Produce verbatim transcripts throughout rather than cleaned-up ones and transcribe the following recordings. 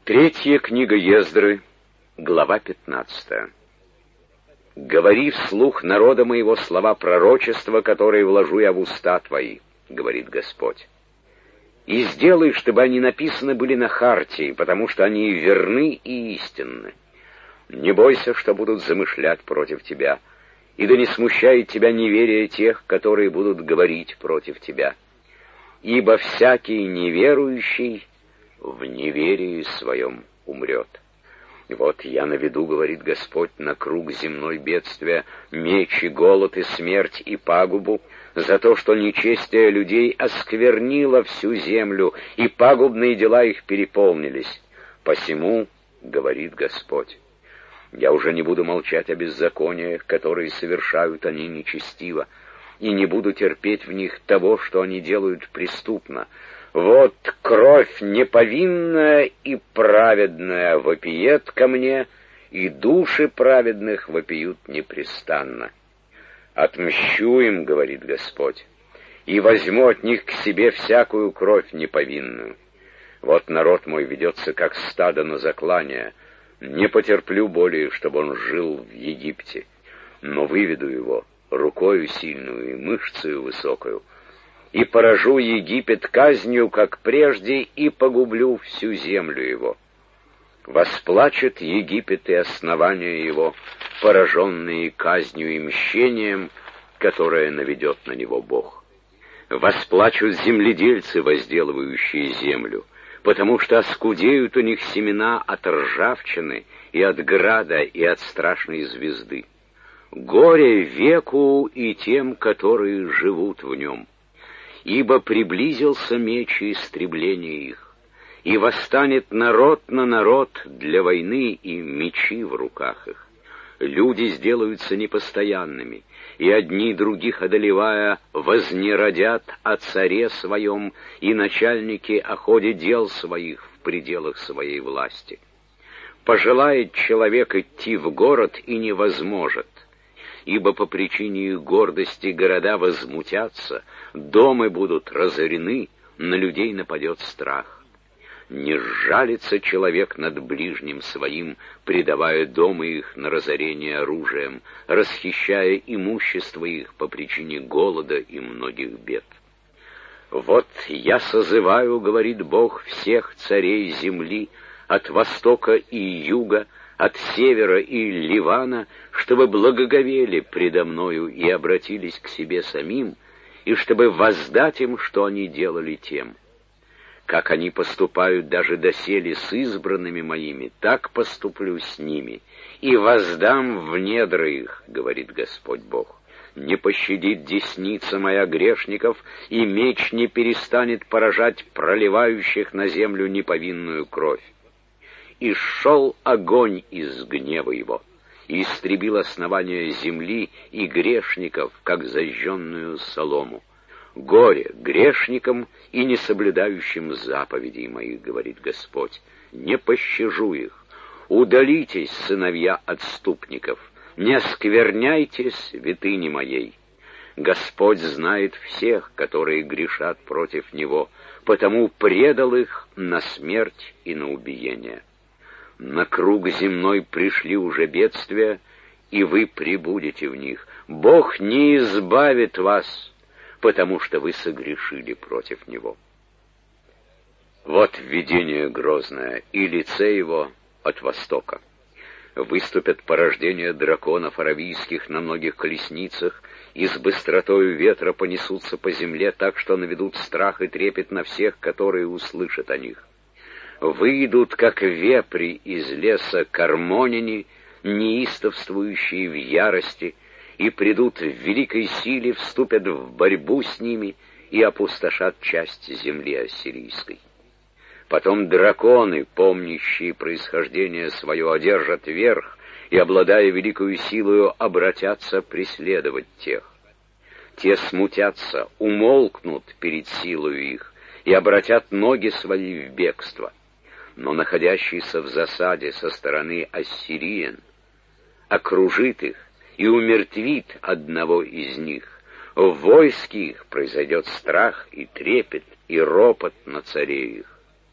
Третья книга Ездры, глава пятнадцатая. «Говори вслух народа моего слова пророчества, которые вложу я в уста твои, — говорит Господь. И сделай, чтобы они написаны были на хартии, потому что они верны и истинны. Не бойся, что будут замышлять против тебя, и да не смущает тебя неверие тех, которые будут говорить против тебя. Ибо всякий неверующий в неверии своем умрет. Вот я наведу, — говорит Господь, — на круг земной бедствия, меч и голод и смерть и пагубу, за то, что нечестие людей осквернило всю землю, и пагубные дела их переполнились. Посему, — говорит Господь, — я уже не буду молчать о беззакониях, которые совершают они нечестиво, и не буду терпеть в них того, что они делают преступно. Вот кровь неповинная и праведная вопиет ко мне, и души праведных вопиют непрестанно. Отмщу им, — говорит Господь, — и возьму от них к себе всякую кровь неповинную. Вот народ мой ведется, как стадо на заклание. Не потерплю более, чтобы он жил в Египте, но выведу его рукою сильную и мышцею высокою, и поражу Египет казнью, как прежде, и погублю всю землю его. Восплачет Египет и основания его, пораженные казнью и мщением, которое наведет на него Бог. Восплачут земледельцы, возделывающие землю, потому что оскудеют у них семена от ржавчины и от града и от страшной звезды. Горе веку и тем, которые живут в нем. Ибо приблизился меч и истребление их, и восстанет народ на народ для войны, и мечи в руках их. Люди сделаются непостоянными, и одни других одолевая вознеродят о царе своем, и начальники о ходе дел своих в пределах своей власти. Пожелает человек идти в город и не возможет, ибо по причине их гордости города возмутятся, дома будут разорены, на людей нападет страх. Не сжалится человек над ближним своим, предавая дома их на разорение оружием, расхищая имущество их по причине голода и многих бед. Вот я созываю, — говорит Бог, — всех царей земли, от востока и юга, от севера и Ливана, чтобы благоговели предо мною и обратились к себе самим, и чтобы воздать им, что они делали тем. Как они поступают даже доселе с избранными моими, так поступлю с ними, и воздам в недра их, — говорит Господь Бог. Не пощадит десница моя грешников, и меч не перестанет поражать проливающих на землю неповинную кровь. И шел огонь из гнева его, и истребил основание земли и грешников, как зажженную солому. Горе грешникам и несоблюдающим заповедей моих, — говорит Господь, — не пощажу их. Удалитесь, сыновья отступников, не оскверняйте святыни моей. Господь знает всех, которые грешат против Него, потому предал их на смерть и на убиение. На круг земной пришли уже бедствия, и вы пребудете в них. Бог не избавит вас, потому что вы согрешили против Него. Вот видение грозное, и лице его от востока. Выступят порождения драконов аравийских на многих колесницах, и с быстротою ветра понесутся по земле так, что наведут страх и трепет на всех, которые услышат о них. Выйдут, как вепри из леса кармоняне, неистовствующие в ярости, и придут в великой силе, вступят в борьбу с ними и опустошат часть земли ассирийской. Потом драконы, помнящие происхождение свое, одержат верх и, обладая великою силою, обратятся преследовать тех. Те смутятся, умолкнут перед силою их и обратят ноги свои в бегство. Но находящийся в засаде со стороны ассириен окружит их и умертвит одного из них. В войске их произойдет страх и трепет и ропот на царе их.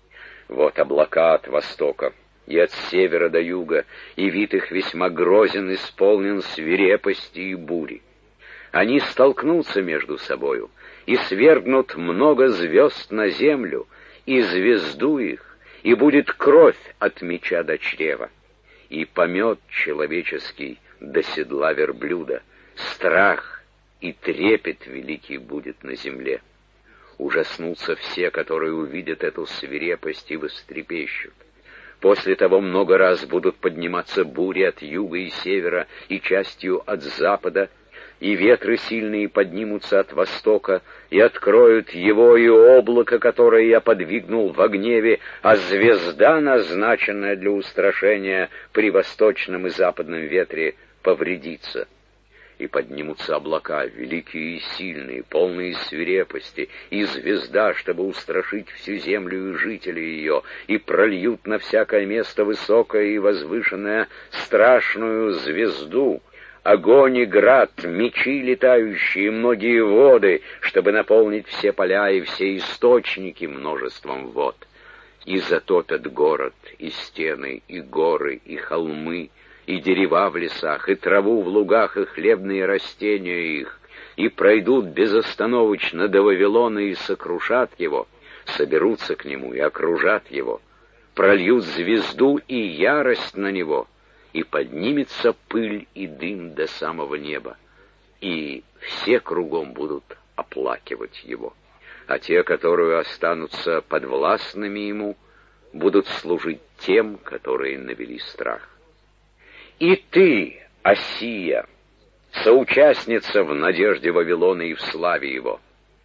Вот облака от востока и от севера до юга, и вид их весьма грозен, исполнен свирепости и бури. Они столкнутся между собою и свергнут много звезд на землю, и звезду их, и будет кровь от меча до чрева, и помет человеческий до седла верблюда, страх и трепет великий будет на земле. Ужаснутся все, которые увидят эту свирепость, и вострепещут. После того много раз будут подниматься бури от юга и севера, и частью от запада, и ветры сильные поднимутся от востока, и откроют его и облако, которое я подвигнул во гневе, а звезда, назначенная для устрашения при восточном и западном ветре, повредится. И поднимутся облака, великие и сильные, полные свирепости, и звезда, чтобы устрашить всю землю и жителей ее, и прольют на всякое место высокое и возвышенное страшную звезду, огонь и град, мечи летающие, многие воды, чтобы наполнить все поля и все источники множеством вод. И затопят город, и стены, и горы, и холмы, и дерева в лесах, и траву в лугах, и хлебные растения их, и пройдут безостановочно до Вавилона и сокрушат его, соберутся к нему и окружат его, прольют звезду и ярость на него, и поднимется пыль и дым до самого неба, и все кругом будут оплакивать его, а те, которые останутся подвластными ему, будут служить тем, которые навели страх. И ты, Осия, соучастница в надежде Вавилона и в славе его.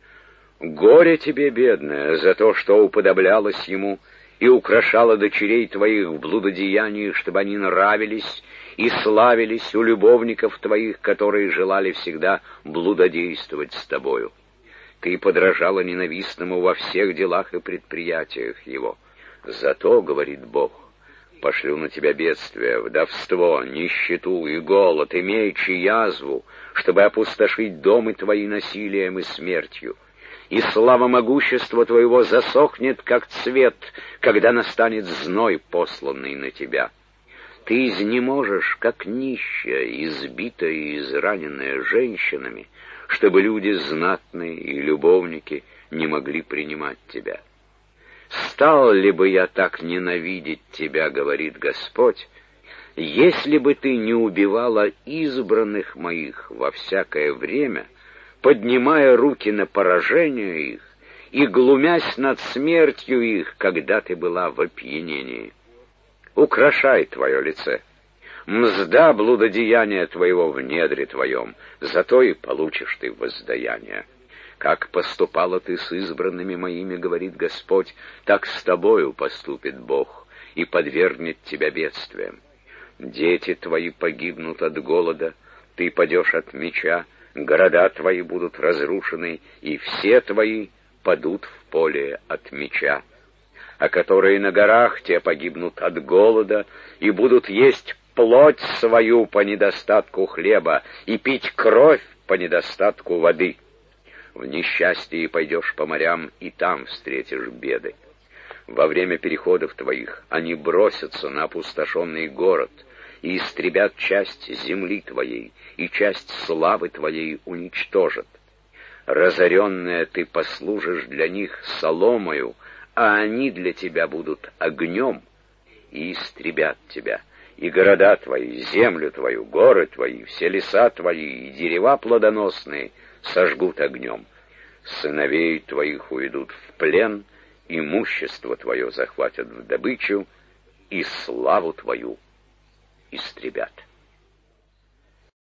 Горе тебе, бедная, за то, что уподоблялась ему и украшала дочерей твоих в блудодеянии, чтобы они нравились и славились у любовников твоих, которые желали всегда блудодействовать с тобою. Ты подражала ненавистному во всех делах и предприятиях его. Зато, говорит Бог, пошлю на тебя бедствие, вдовство, нищету и голод, и меч, и язву, чтобы опустошить домы твои насилием и смертью. И слава могущества твоего засохнет, как цвет, когда настанет зной, посланный на тебя. Ты изнеможешь, как нищая, избитая и израненная женщинами, чтобы люди знатные и любовники не могли принимать тебя. «Стал ли бы я так ненавидеть тебя, — говорит Господь, — если бы ты не убивала избранных моих во всякое время, поднимая руки на поражение их и глумясь над смертью их, когда ты была в опьянении? Украшай твое лице, мзда блудодеяния твоего в недре твоем, зато и получишь ты воздаяние. Как поступала ты с избранными моими, — говорит Господь, — так с тобою поступит Бог и подвергнет тебя бедствиям. Дети твои погибнут от голода, ты падешь от меча, города твои будут разрушены, и все твои падут в поле от меча. А которые на горах, те погибнут от голода и будут есть плоть свою по недостатку хлеба и пить кровь по недостатку воды. В несчастье пойдешь по морям, и там встретишь беды. Во время переходов твоих они бросятся на опустошенный город и истребят часть земли твоей, и часть славы твоей уничтожат. Разоренная ты послужишь для них соломою, а они для тебя будут огнем, и истребят тебя, и города твои, землю твою, горы твои, все леса твои и дерева плодоносные сожгут огнем. Сыновей твоих уведут в плен, имущество твое захватят в добычу, и славу твою истребят.